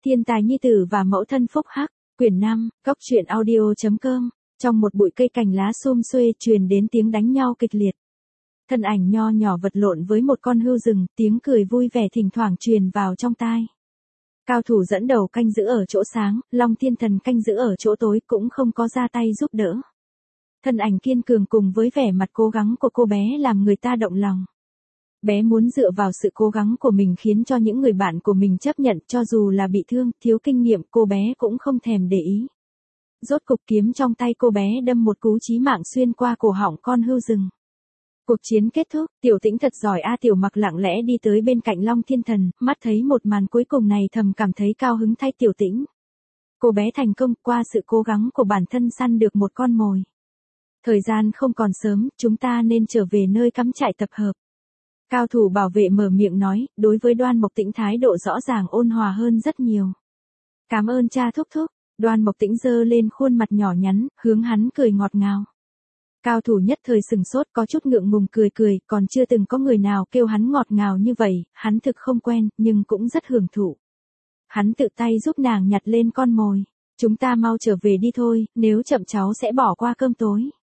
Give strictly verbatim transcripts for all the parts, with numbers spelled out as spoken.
Thiên tài nhi tử và mẫu thân phúc hắc, quyển năm, góc truyện audio.com. Trong một bụi cây cành lá sum xuê truyền đến tiếng đánh nhau kịch liệt. Thân ảnh nho nhỏ vật lộn với một con hươu rừng, tiếng cười vui vẻ thỉnh thoảng truyền vào trong tai. Cao thủ dẫn đầu canh giữ ở chỗ sáng, Long Thiên Thần canh giữ ở chỗ tối cũng không có ra tay giúp đỡ. Thân ảnh kiên cường cùng với vẻ mặt cố gắng của cô bé làm người ta động lòng. Bé muốn dựa vào sự cố gắng của mình khiến cho những người bạn của mình chấp nhận, cho dù là bị thương, thiếu kinh nghiệm, cô bé cũng không thèm để ý. Rốt cục kiếm trong tay cô bé đâm một cú chí mạng xuyên qua cổ họng con hươu rừng. Cuộc chiến kết thúc, Tiểu Tĩnh thật giỏi a. Tiểu Mặc lặng lẽ đi tới bên cạnh Long Thiên Thần, mắt thấy một màn cuối cùng này thầm cảm thấy cao hứng thay Tiểu Tĩnh. Cô bé thành công qua sự cố gắng của bản thân săn được một con mồi. Thời gian không còn sớm, chúng ta nên trở về nơi cắm trại tập hợp. Cao thủ bảo vệ mở miệng nói, đối với Đoan Mộc Tĩnh thái độ rõ ràng ôn hòa hơn rất nhiều. Cảm ơn cha thúc thúc. Đoan Mộc Tĩnh giơ lên khuôn mặt nhỏ nhắn, hướng hắn cười ngọt ngào. Cao thủ nhất thời sừng sốt, có chút ngượng ngùng cười cười, còn chưa từng có người nào kêu hắn ngọt ngào như vậy, hắn thực không quen, nhưng cũng rất hưởng thụ. Hắn tự tay giúp nàng nhặt lên con mồi. Chúng ta mau trở về đi thôi, nếu chậm cháu sẽ bỏ qua cơm tối.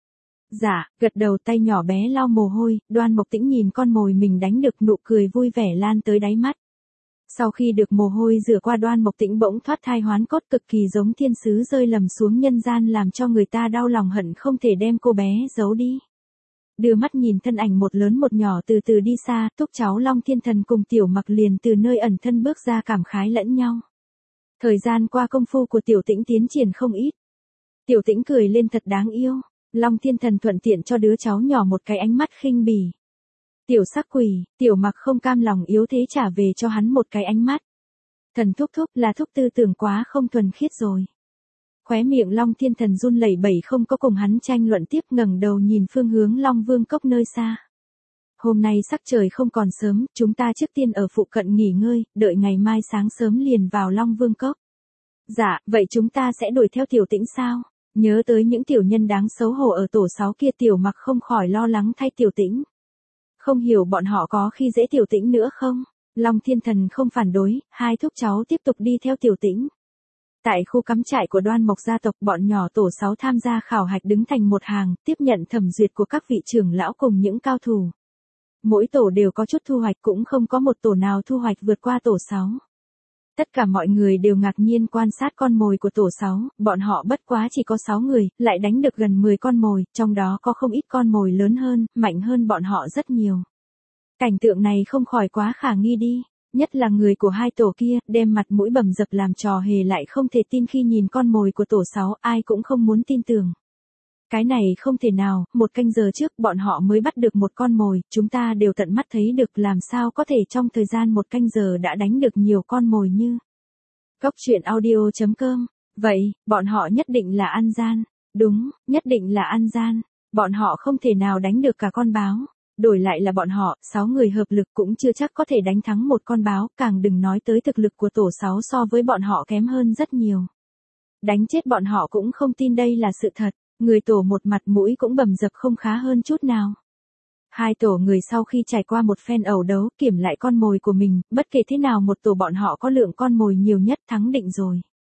Dạ, gật đầu, tay nhỏ bé lau mồ hôi. Đoan Mộc Tĩnh nhìn con mồi mình đánh được, nụ cười vui vẻ lan tới đáy mắt. Sau khi được mồ hôi rửa qua, Đoan Mộc Tĩnh bỗng thoát thai hoán cốt, cực kỳ giống thiên sứ rơi lầm xuống nhân gian, làm cho người ta đau lòng hận không thể đem cô bé giấu đi. Đưa mắt nhìn thân ảnh một lớn một nhỏ từ từ đi xa, thúc cháu Long Thiên Thần cùng Tiểu Mặc liền từ nơi ẩn thân bước ra cảm khái lẫn nhau. Thời gian qua công phu của Tiểu Tĩnh tiến triển không ít. Tiểu Tĩnh cười lên thật đáng yêu. Long Thiên Thần thuận tiện cho đứa cháu nhỏ một cái ánh mắt khinh bỉ. Tiểu sắc quỷ, Tiểu Mặc không cam lòng yếu thế trả về cho hắn một cái ánh mắt. Thần thúc thúc, là thúc tư tưởng quá không thuần khiết rồi. Khóe miệng Long Thiên Thần run lẩy bẩy, không có cùng hắn tranh luận tiếp, ngẩng đầu nhìn phương hướng Long Vương Cốc nơi xa. Hôm nay sắc trời không còn sớm, chúng ta trước tiên ở phụ cận nghỉ ngơi, đợi ngày mai sáng sớm liền vào Long Vương Cốc. Dạ, vậy chúng ta sẽ đuổi theo Tiểu Tĩnh sao? Nhớ tới những tiểu nhân đáng xấu hổ ở tổ sáu kia, Tiểu Mặc không khỏi lo lắng thay Tiểu Tĩnh. Không hiểu bọn họ có khi dễ Tiểu Tĩnh nữa không? Long Thiên Thần không phản đối, hai thúc cháu tiếp tục đi theo Tiểu Tĩnh. Tại khu cắm trại của Đoan Mộc gia tộc, bọn nhỏ tổ sáu tham gia khảo hạch đứng thành một hàng, tiếp nhận thẩm duyệt của các vị trưởng lão cùng những cao thủ. Mỗi tổ đều có chút thu hoạch, cũng không có một tổ nào thu hoạch vượt qua tổ sáu. Tất cả mọi người đều ngạc nhiên quan sát con mồi của tổ sáu, bọn họ bất quá chỉ có sáu người, lại đánh được gần mười con mồi, trong đó có không ít con mồi lớn hơn, mạnh hơn bọn họ rất nhiều. Cảnh tượng này không khỏi quá khả nghi đi, nhất là người của hai tổ kia, đem mặt mũi bầm dập làm trò hề lại không thể tin khi nhìn con mồi của tổ sáu, ai cũng không muốn tin tưởng. Cái này không thể nào, một canh giờ trước bọn họ mới bắt được một con mồi, chúng ta đều tận mắt thấy được, làm sao có thể trong thời gian một canh giờ đã đánh được nhiều con mồi như. Góc truyện audio.com. Vậy, bọn họ nhất định là ăn gian. Đúng, nhất định là ăn gian. Bọn họ không thể nào đánh được cả con báo. Đổi lại là bọn họ, sáu người hợp lực cũng chưa chắc có thể đánh thắng một con báo, càng đừng nói tới thực lực của tổ sáu so với bọn họ kém hơn rất nhiều. Đánh chết bọn họ cũng không tin đây là sự thật. Người tổ một mặt mũi cũng bầm dập không khá hơn chút nào. Hai tổ người sau khi trải qua một phen ẩu đấu, kiểm lại con mồi của mình, bất kể thế nào một tổ bọn họ có lượng con mồi nhiều nhất, thắng định rồi.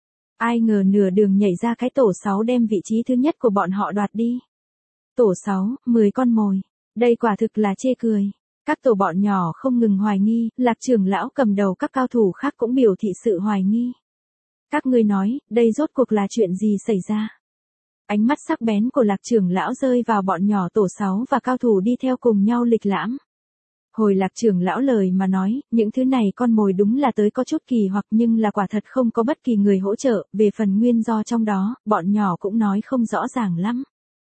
Ai ngờ nửa đường nhảy ra cái tổ sáu đem vị trí thứ nhất của bọn họ đoạt đi. Tổ sáu, mười con mồi. Đây quả thực là chê cười. Các tổ bọn nhỏ không ngừng hoài nghi, Lạc trưởng lão cầm đầu các cao thủ khác cũng biểu thị sự hoài nghi. Các ngươi nói, đây rốt cuộc là chuyện gì xảy ra? Ánh mắt sắc bén của Lạc trưởng lão rơi vào bọn nhỏ tổ sáu và cao thủ đi theo cùng nhau lịch lãm. Hồi Lạc trưởng lão lời mà nói, những thứ này con mồi đúng là tới có chút kỳ hoặc, nhưng là quả thật không có bất kỳ người hỗ trợ, về phần nguyên do trong đó, bọn nhỏ cũng nói không rõ ràng lắm.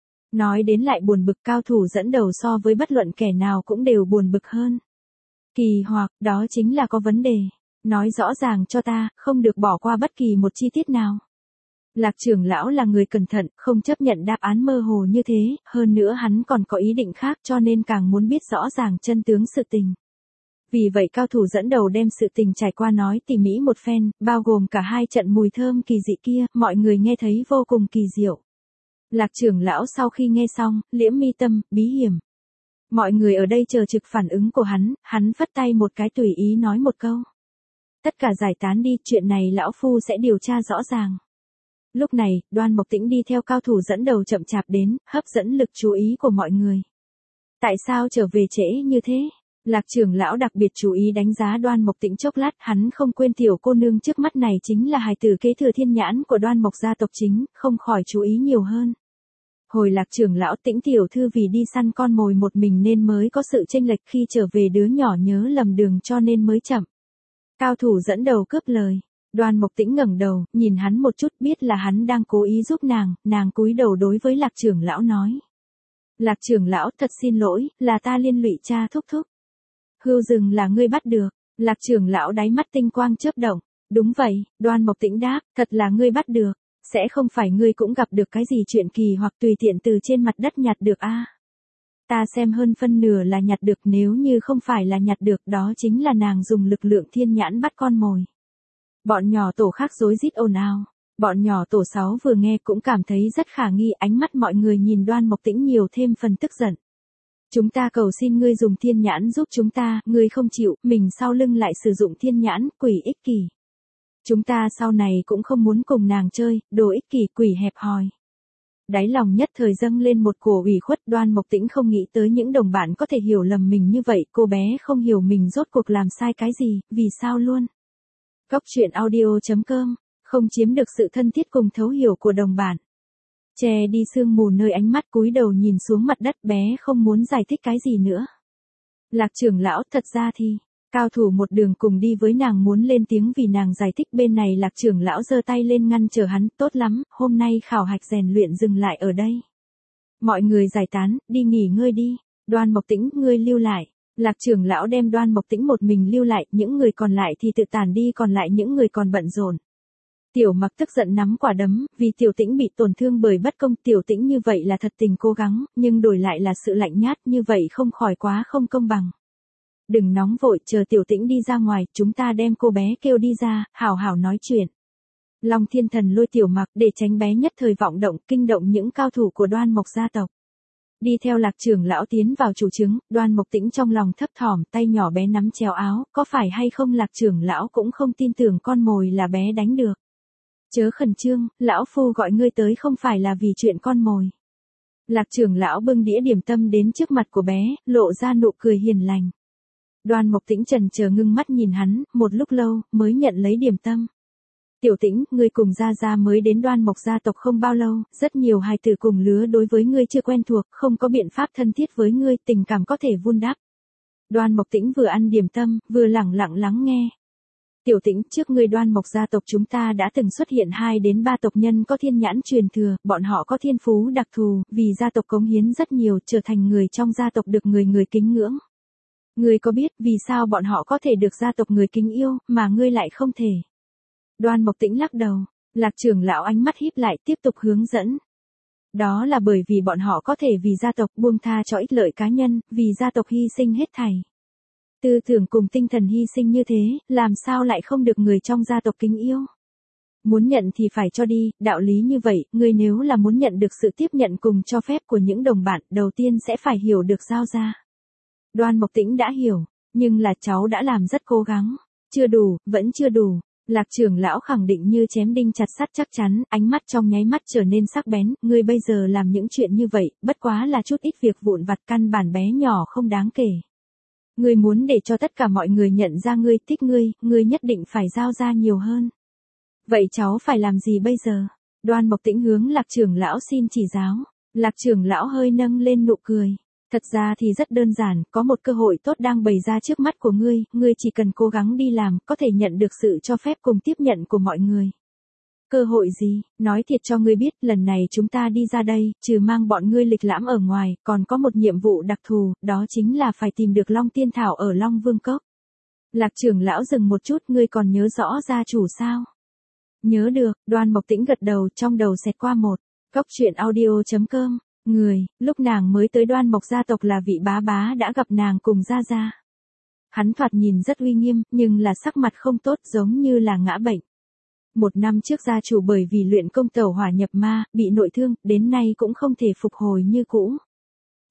Nói đến lại buồn bực, cao thủ dẫn đầu so với bất luận kẻ nào cũng đều buồn bực hơn. Kỳ hoặc, đó chính là có vấn đề. Nói rõ ràng cho ta, không được bỏ qua bất kỳ một chi tiết nào. Lạc trưởng lão là người cẩn thận, không chấp nhận đáp án mơ hồ như thế, hơn nữa hắn còn có ý định khác, cho nên càng muốn biết rõ ràng chân tướng sự tình. Vì vậy cao thủ dẫn đầu đem sự tình trải qua nói tỉ mỉ một phen, bao gồm cả hai trận mùi thơm kỳ dị kia, mọi người nghe thấy vô cùng kỳ diệu. Lạc trưởng lão sau khi nghe xong, liễm mi tâm, bí hiểm. Mọi người ở đây chờ trực phản ứng của hắn, hắn vất tay một cái tùy ý nói một câu. Tất cả giải tán đi, chuyện này lão phu sẽ điều tra rõ ràng. Lúc này, Đoan Mộc Tĩnh đi theo cao thủ dẫn đầu chậm chạp đến, hấp dẫn lực chú ý của mọi người. Tại sao trở về trễ như thế? Lạc trưởng lão đặc biệt chú ý đánh giá Đoan Mộc Tĩnh chốc lát, hắn không quên tiểu cô nương trước mắt này chính là hài tử kế thừa thiên nhãn của Đoan Mộc gia tộc chính, không khỏi chú ý nhiều hơn. Hồi Lạc trưởng lão, Tĩnh tiểu thư vì đi săn con mồi một mình nên mới có sự chênh lệch, khi trở về đứa nhỏ nhớ lầm đường cho nên mới chậm. Cao thủ dẫn đầu cướp lời. Đoan Mộc Tĩnh ngẩng đầu, nhìn hắn một chút, biết là hắn đang cố ý giúp nàng, nàng cúi đầu đối với Lạc trưởng lão nói. Lạc trưởng lão, thật xin lỗi, là ta liên lụy cha thúc thúc. Hươu rừng là ngươi bắt được. Lạc trưởng lão đáy mắt tinh quang chớp động. Đúng vậy, Đoan Mộc Tĩnh đáp, thật là ngươi bắt được. Sẽ không phải ngươi cũng gặp được cái gì chuyện kỳ hoặc tùy tiện từ trên mặt đất nhặt được a? À? Ta xem hơn phân nửa là nhặt được, nếu như không phải là nhặt được đó chính là nàng dùng lực lượng thiên nhãn bắt con mồi. Bọn nhỏ tổ khác rối rít ồn ào. Bọn nhỏ tổ sáu vừa nghe cũng cảm thấy rất khả nghi, ánh mắt mọi người nhìn Đoan Mộc Tĩnh nhiều thêm phần tức giận. Chúng ta cầu xin ngươi dùng thiên nhãn giúp chúng ta, ngươi không chịu, mình sau lưng lại sử dụng thiên nhãn, quỷ ích kỷ. Chúng ta sau này cũng không muốn cùng nàng chơi, đồ ích kỷ, quỷ hẹp hòi. Đáy lòng nhất thời dâng lên một cổ ủy khuất. Đoan Mộc Tĩnh không nghĩ tới những đồng bạn có thể hiểu lầm mình như vậy, cô bé không hiểu mình rốt cuộc làm sai cái gì, vì sao luôn. Góc truyện audio chấm com, không chiếm được sự thân thiết cùng thấu hiểu của đồng bạn. Che đi sương mù nơi ánh mắt, cúi đầu nhìn xuống mặt đất, bé không muốn giải thích cái gì nữa. Lạc trưởng lão, thật ra thì, cao thủ một đường cùng đi với nàng muốn lên tiếng vì nàng giải thích, bên này Lạc trưởng lão giơ tay lên ngăn trở hắn, tốt lắm, hôm nay khảo hạch rèn luyện dừng lại ở đây. Mọi người giải tán, đi nghỉ ngơi đi, Đoan Mộc Tĩnh, ngươi lưu lại. Lạc trưởng lão đem Đoan Mộc Tĩnh một mình lưu lại, những người còn lại thì tự tản đi, còn lại những người còn bận rộn. Tiểu Mặc tức giận nắm quả đấm, vì Tiểu Tĩnh bị tổn thương bởi bất công, Tiểu Tĩnh như vậy là thật tình cố gắng, nhưng đổi lại là sự lạnh nhát, như vậy không khỏi quá không công bằng. Đừng nóng vội, chờ Tiểu Tĩnh đi ra ngoài, chúng ta đem cô bé kêu đi ra, hảo hảo nói chuyện. Long Thiên Thần lôi Tiểu Mặc để tránh bé nhất thời vọng động, kinh động những cao thủ của Đoan Mộc gia tộc. Đi theo Lạc trưởng lão tiến vào chủ trướng, Đoan Mộc Tĩnh trong lòng thấp thỏm, tay nhỏ bé nắm chéo áo, có phải hay không Lạc trưởng lão cũng không tin tưởng con mồi là bé đánh được. Chớ khẩn trương, lão phu gọi ngươi tới không phải là vì chuyện con mồi. Lạc trưởng lão bưng đĩa điểm tâm đến trước mặt của bé, lộ ra nụ cười hiền lành. Đoan Mộc Tĩnh chần chờ ngưng mắt nhìn hắn, một lúc lâu, mới nhận lấy điểm tâm. Tiểu Tĩnh, ngươi cùng Gia Gia mới đến Đoan Mộc gia tộc không bao lâu, rất nhiều hài tử cùng lứa đối với ngươi chưa quen thuộc, không có biện pháp thân thiết với ngươi, tình cảm có thể vun đắp. Đoan Mộc Tĩnh vừa ăn điểm tâm, vừa lẳng lặng lắng nghe. Tiểu Tĩnh, trước ngươi Đoan Mộc gia tộc chúng ta đã từng xuất hiện hai đến ba tộc nhân có thiên nhãn truyền thừa, bọn họ có thiên phú đặc thù, vì gia tộc cống hiến rất nhiều, trở thành người trong gia tộc được người người kính ngưỡng. Ngươi có biết vì sao bọn họ có thể được gia tộc người kính yêu, mà ngươi lại không thể? Đoan Mộc Tĩnh lắc đầu, Lạc trưởng lão ánh mắt híp lại, tiếp tục hướng dẫn. Đó là bởi vì bọn họ có thể vì gia tộc buông tha cho ích lợi cá nhân, vì gia tộc hy sinh hết thảy. Tư tưởng cùng tinh thần hy sinh như thế, làm sao lại không được người trong gia tộc kính yêu? Muốn nhận thì phải cho đi, đạo lý như vậy, ngươi nếu là muốn nhận được sự tiếp nhận cùng cho phép của những đồng bạn, đầu tiên sẽ phải hiểu được giao ra. Đoan Mộc Tĩnh đã hiểu, nhưng là cháu đã làm rất cố gắng. Chưa đủ, vẫn chưa đủ. Lạc trưởng lão khẳng định như chém đinh chặt sắt chắc chắn, ánh mắt trong nháy mắt trở nên sắc bén, ngươi bây giờ làm những chuyện như vậy, bất quá là chút ít việc vụn vặt, căn bản bé nhỏ không đáng kể. Ngươi muốn để cho tất cả mọi người nhận ra ngươi thích ngươi, ngươi nhất định phải giao ra nhiều hơn. Vậy cháu phải làm gì bây giờ? Đoan Mộc Tĩnh hướng Lạc trưởng lão xin chỉ giáo. Lạc trưởng lão hơi nâng lên nụ cười. Thật ra thì rất đơn giản, có một cơ hội tốt đang bày ra trước mắt của ngươi, ngươi chỉ cần cố gắng đi làm, có thể nhận được sự cho phép cùng tiếp nhận của mọi người. Cơ hội gì? Nói thiệt cho ngươi biết, lần này chúng ta đi ra đây, trừ mang bọn ngươi lịch lãm ở ngoài, còn có một nhiệm vụ đặc thù, đó chính là phải tìm được Long Tiên Thảo ở Long Vương Cốc. Lạc trưởng lão dừng một chút, ngươi còn nhớ rõ gia chủ sao? Nhớ được, Đoan Mộc Tĩnh gật đầu, trong đầu xẹt qua một. Góc truyện audio chấm com. Người, lúc nàng mới tới Đoan Mộc gia tộc là vị bá bá đã gặp nàng cùng Gia Gia. Hắn thoạt nhìn rất uy nghiêm, nhưng là sắc mặt không tốt, giống như là ngã bệnh. Một năm trước gia chủ bởi vì luyện công tẩu hỏa nhập ma, bị nội thương, đến nay cũng không thể phục hồi như cũ.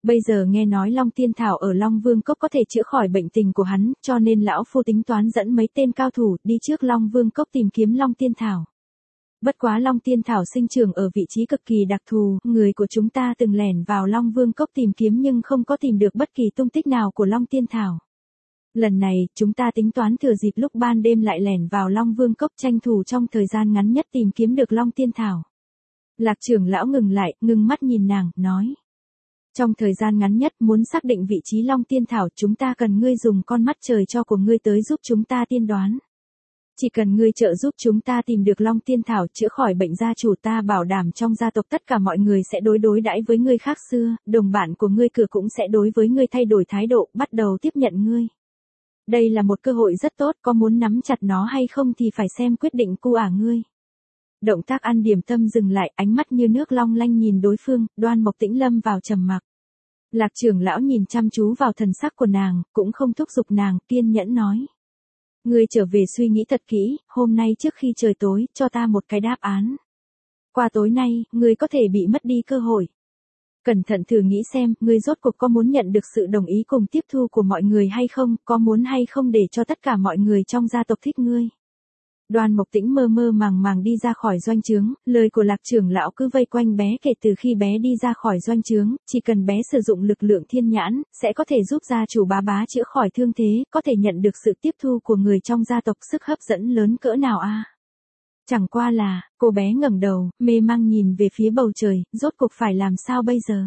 Bây giờ nghe nói Long Tiên Thảo ở Long Vương Cốc có thể chữa khỏi bệnh tình của hắn, cho nên lão phu tính toán dẫn mấy tên cao thủ đi trước Long Vương Cốc tìm kiếm Long Tiên Thảo. Bất quá Long Tiên Thảo sinh trưởng ở vị trí cực kỳ đặc thù, người của chúng ta từng lẻn vào Long Vương Cốc tìm kiếm nhưng không có tìm được bất kỳ tung tích nào của Long Tiên Thảo. Lần này, chúng ta tính toán thừa dịp lúc ban đêm lại lẻn vào Long Vương Cốc tranh thủ trong thời gian ngắn nhất tìm kiếm được Long Tiên Thảo. Lạc trưởng lão ngừng lại, ngưng mắt nhìn nàng, nói. Trong thời gian ngắn nhất muốn xác định vị trí Long Tiên Thảo chúng ta cần ngươi dùng con mắt trời cho của ngươi tới giúp chúng ta tiên đoán. Chỉ cần ngươi trợ giúp chúng ta tìm được Long Tiên Thảo chữa khỏi bệnh gia chủ ta bảo đảm trong gia tộc tất cả mọi người sẽ đối đối đãi với ngươi khác xưa, đồng bạn của ngươi cửa cũng sẽ đối với ngươi thay đổi thái độ, bắt đầu tiếp nhận ngươi. Đây là một cơ hội rất tốt, có muốn nắm chặt nó hay không thì phải xem quyết định cu ả ngươi. Động tác ăn điểm tâm dừng lại, ánh mắt như nước long lanh nhìn đối phương, Đoan Mộc Tĩnh lâm vào trầm mặc. Lạc trưởng lão nhìn chăm chú vào thần sắc của nàng, cũng không thúc giục nàng, kiên nhẫn nói. Ngươi trở về suy nghĩ thật kỹ, hôm nay trước khi trời tối, cho ta một cái đáp án. Qua tối nay, ngươi có thể bị mất đi cơ hội. Cẩn thận thử nghĩ xem, ngươi rốt cuộc có muốn nhận được sự đồng ý cùng tiếp thu của mọi người hay không, có muốn hay không để cho tất cả mọi người trong gia tộc thích ngươi. Đoan Mộc Tĩnh mơ mơ màng màng đi ra khỏi doanh trướng, lời của Lạc trưởng lão cứ vây quanh bé kể từ khi bé đi ra khỏi doanh trướng, chỉ cần bé sử dụng lực lượng thiên nhãn, sẽ có thể giúp gia chủ bá bá chữa khỏi thương thế, có thể nhận được sự tiếp thu của người trong gia tộc, sức hấp dẫn lớn cỡ nào a. À? Chẳng qua là, cô bé ngẩng đầu, mê mang nhìn về phía bầu trời, rốt cuộc phải làm sao bây giờ?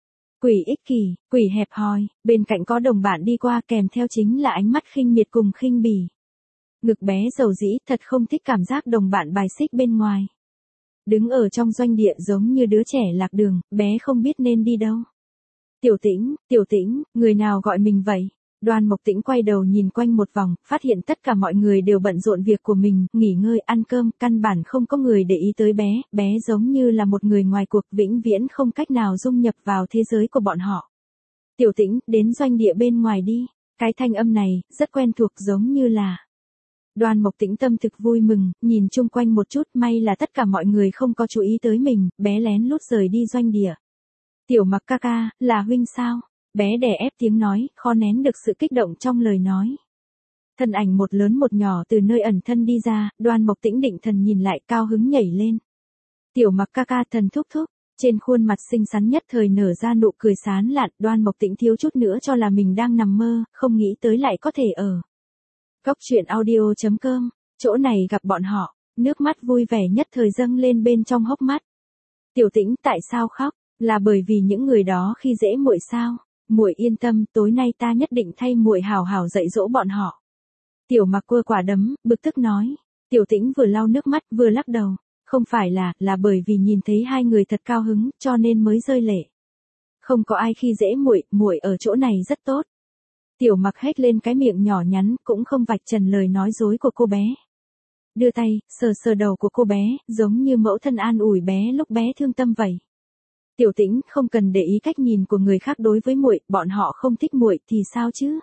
Quỷ ích kỷ, quỷ hẹp hòi, bên cạnh có đồng bạn đi qua kèm theo chính là ánh mắt khinh miệt cùng khinh bỉ. Ngực bé dầu dĩ, thật không thích cảm giác đồng bạn bài xích bên ngoài. Đứng ở trong doanh địa giống như đứa trẻ lạc đường, bé không biết nên đi đâu. Tiểu Tĩnh, Tiểu Tĩnh, người nào gọi mình vậy? Đoan Mộc Tĩnh quay đầu nhìn quanh một vòng, phát hiện tất cả mọi người đều bận rộn việc của mình, nghỉ ngơi, ăn cơm, căn bản không có người để ý tới bé, bé giống như là một người ngoài cuộc, vĩnh viễn không cách nào dung nhập vào thế giới của bọn họ. Tiểu Tĩnh, đến doanh địa bên ngoài đi. Cái thanh âm này, rất quen thuộc giống như là... Đoan Mộc Tĩnh tâm thực vui mừng, nhìn chung quanh một chút, may là tất cả mọi người không có chú ý tới mình, bé lén lút rời đi doanh địa. Tiểu Mặc ca ca, là huynh sao? Bé đè ép tiếng nói, khó nén được sự kích động trong lời nói. Thân ảnh một lớn một nhỏ từ nơi ẩn thân đi ra, Đoan Mộc Tĩnh định thần nhìn lại, cao hứng nhảy lên. Tiểu Mặc ca ca, thần thúc thúc. Trên khuôn mặt xinh xắn nhất thời nở ra nụ cười sán lạn, Đoan Mộc Tĩnh thiếu chút nữa cho là mình đang nằm mơ, không nghĩ tới lại có thể ở. Góc truyện audio chấm com, chỗ này gặp bọn họ, nước mắt vui vẻ nhất thời dâng lên bên trong hốc mắt. Tiểu Tĩnh, tại sao khóc? Là bởi vì những người đó khi dễ muội sao? Muội yên tâm, tối nay ta nhất định thay muội hào hào dạy dỗ bọn họ. Tiểu Mặc cua quả đấm, bực tức nói. Tiểu Tĩnh vừa lau nước mắt vừa lắc đầu, không phải là, là bởi vì nhìn thấy hai người thật cao hứng, cho nên mới rơi lệ. Không có ai khi dễ muội, muội ở chỗ này rất tốt. Tiểu Mặc hét lên cái miệng nhỏ nhắn, cũng không vạch trần lời nói dối của cô bé. Đưa tay, sờ sờ đầu của cô bé, giống như mẫu thân an ủi bé lúc bé thương tâm vậy. Tiểu Tĩnh, không cần để ý cách nhìn của người khác đối với muội, bọn họ không thích muội thì sao chứ?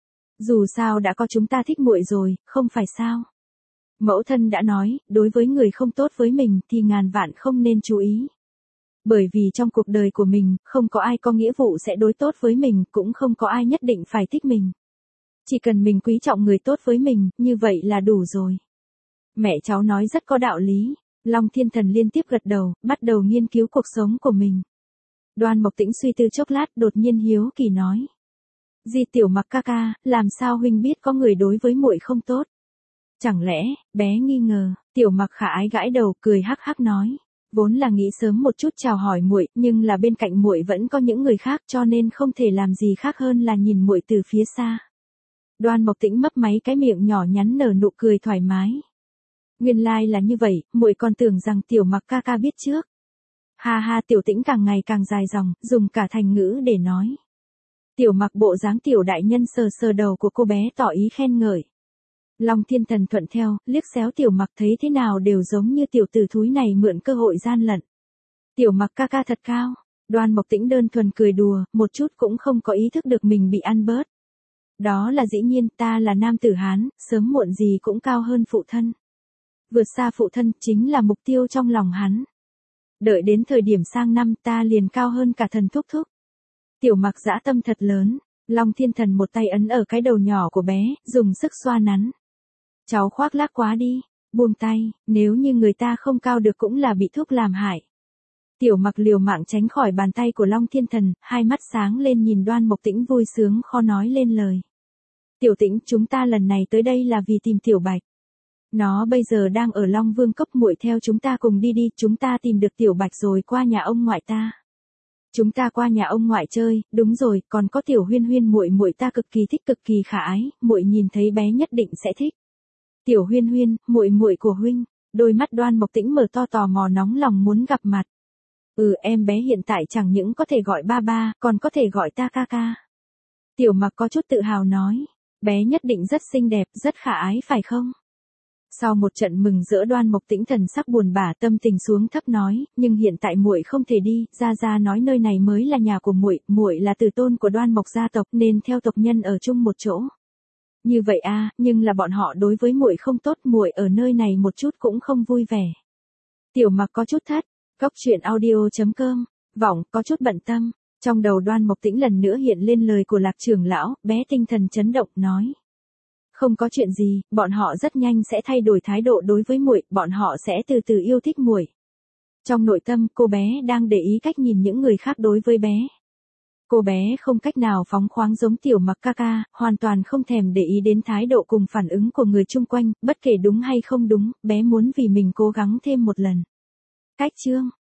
Dù sao đã có chúng ta thích muội rồi, không phải sao? Mẫu thân đã nói, đối với người không tốt với mình thì ngàn vạn không nên chú ý. Bởi vì trong cuộc đời của mình, không có ai có nghĩa vụ sẽ đối tốt với mình, cũng không có ai nhất định phải thích mình. Chỉ cần mình quý trọng người tốt với mình, như vậy là đủ rồi. Mẹ cháu nói rất có đạo lý. Long Thiên Thần liên tiếp gật đầu, bắt đầu nghiên cứu cuộc sống của mình. Đoan Mộc Tĩnh suy tư chốc lát, đột nhiên hiếu kỳ nói. Di Tiểu Mặc ca ca, làm sao huynh biết có người đối với muội không tốt? Chẳng lẽ, bé nghi ngờ, Tiểu Mặc khả ái gãi đầu, cười hắc hắc nói. Vốn là nghĩ sớm một chút chào hỏi muội, nhưng là bên cạnh muội vẫn có những người khác, cho nên không thể làm gì khác hơn là nhìn muội từ phía xa. Đoan Mộc Tĩnh mấp máy cái miệng nhỏ nhắn nở nụ cười thoải mái. Nguyên lai like là như vậy, muội còn tưởng rằng Tiểu Mặc ca ca biết trước. Ha ha, Tiểu Tĩnh càng ngày càng dài dòng, dùng cả thành ngữ để nói. Tiểu Mặc bộ dáng tiểu đại nhân sờ sờ đầu của cô bé tỏ ý khen ngợi. Long Thiên Thần thuận theo, liếc xéo Tiểu Mặc thấy thế nào đều giống như tiểu tử thúi này mượn cơ hội gian lận. Tiểu Mặc ca ca thật cao. Đoan Mộc Tĩnh đơn thuần cười đùa, một chút cũng không có ý thức được mình bị ăn bớt. Đó là dĩ nhiên, ta là nam tử Hán, sớm muộn gì cũng cao hơn phụ thân. Vượt xa phụ thân chính là mục tiêu trong lòng hắn. Đợi đến thời điểm sang năm ta liền cao hơn cả thần thúc thúc. Tiểu Mặc dã tâm thật lớn, Long Thiên Thần một tay ấn ở cái đầu nhỏ của bé, dùng sức xoa nắn. Cháu khoác lác quá đi, buông tay, nếu như người ta không cao được cũng là bị thuốc làm hại. Tiểu Mặc liều mạng tránh khỏi bàn tay của Long Thiên Thần, hai mắt sáng lên nhìn Đoan Mộc Tĩnh vui sướng khó nói lên lời. Tiểu Tĩnh, chúng ta lần này tới đây là vì tìm Tiểu Bạch. Nó bây giờ đang ở Long Vương Cốc, muội theo chúng ta cùng đi đi, chúng ta tìm được Tiểu Bạch rồi qua nhà ông ngoại ta. Chúng ta qua nhà ông ngoại chơi, đúng rồi, còn có Tiểu Huyên Huyên muội muội ta cực kỳ thích, cực kỳ khả ái, muội nhìn thấy bé nhất định sẽ thích. Tiểu Huyên Huyên, muội muội của huynh. Đôi mắt Đoan Mộc Tĩnh mở to tò mò nóng lòng muốn gặp mặt. Ừ, em bé hiện tại chẳng những có thể gọi ba ba, còn có thể gọi ta ca ca. Tiểu Mặc có chút tự hào nói, bé nhất định rất xinh đẹp, rất khả ái phải không? Sau một trận mừng rỡ, Đoan Mộc Tĩnh thần sắc buồn bã, tâm tình xuống thấp nói, nhưng hiện tại muội không thể đi, gia gia nói nơi này mới là nhà của muội, muội là tử tôn của Đoan Mộc gia tộc nên theo tộc nhân ở chung một chỗ. Như vậy à, nhưng là bọn họ đối với muội không tốt, muội ở nơi này một chút cũng không vui vẻ. Tiểu Mặc có chút thất, Góc truyện audio chấm com, vọng có chút bận tâm, trong đầu Đoan Mộc Tĩnh lần nữa hiện lên lời của Lạc trưởng lão, bé tinh thần chấn động nói. Không có chuyện gì, bọn họ rất nhanh sẽ thay đổi thái độ đối với muội, bọn họ sẽ từ từ yêu thích muội. Trong nội tâm, cô bé đang để ý cách nhìn những người khác đối với bé. Cô bé không cách nào phóng khoáng giống Tiểu Mặc ca ca, hoàn toàn không thèm để ý đến thái độ cùng phản ứng của người chung quanh, bất kể đúng hay không đúng, bé muốn vì mình cố gắng thêm một lần. Cách chương